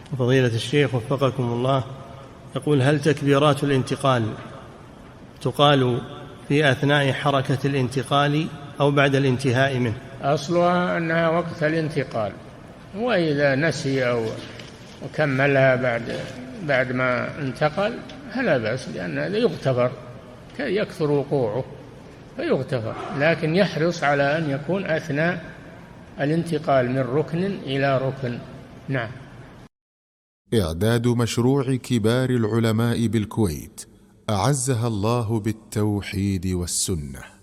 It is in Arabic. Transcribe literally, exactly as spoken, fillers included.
فضيلة الشيخ وفقكم الله، يقول: هل تكبيرات الانتقال تقال في أثناء حركة الانتقال أو بعد الانتهاء منه؟ أصلها أنها وقت الانتقال، وإذا نسي أو كملها بعد بعد ما انتقل فلا بأس، لأن هذا يغتفر، يكثر وقوعه فيغتفر، لكن يحرص على أن يكون أثناء الانتقال من ركن إلى ركن. نعم. إعداد مشروع كبار العلماء بالكويت أعزها الله بالتوحيد والسنة.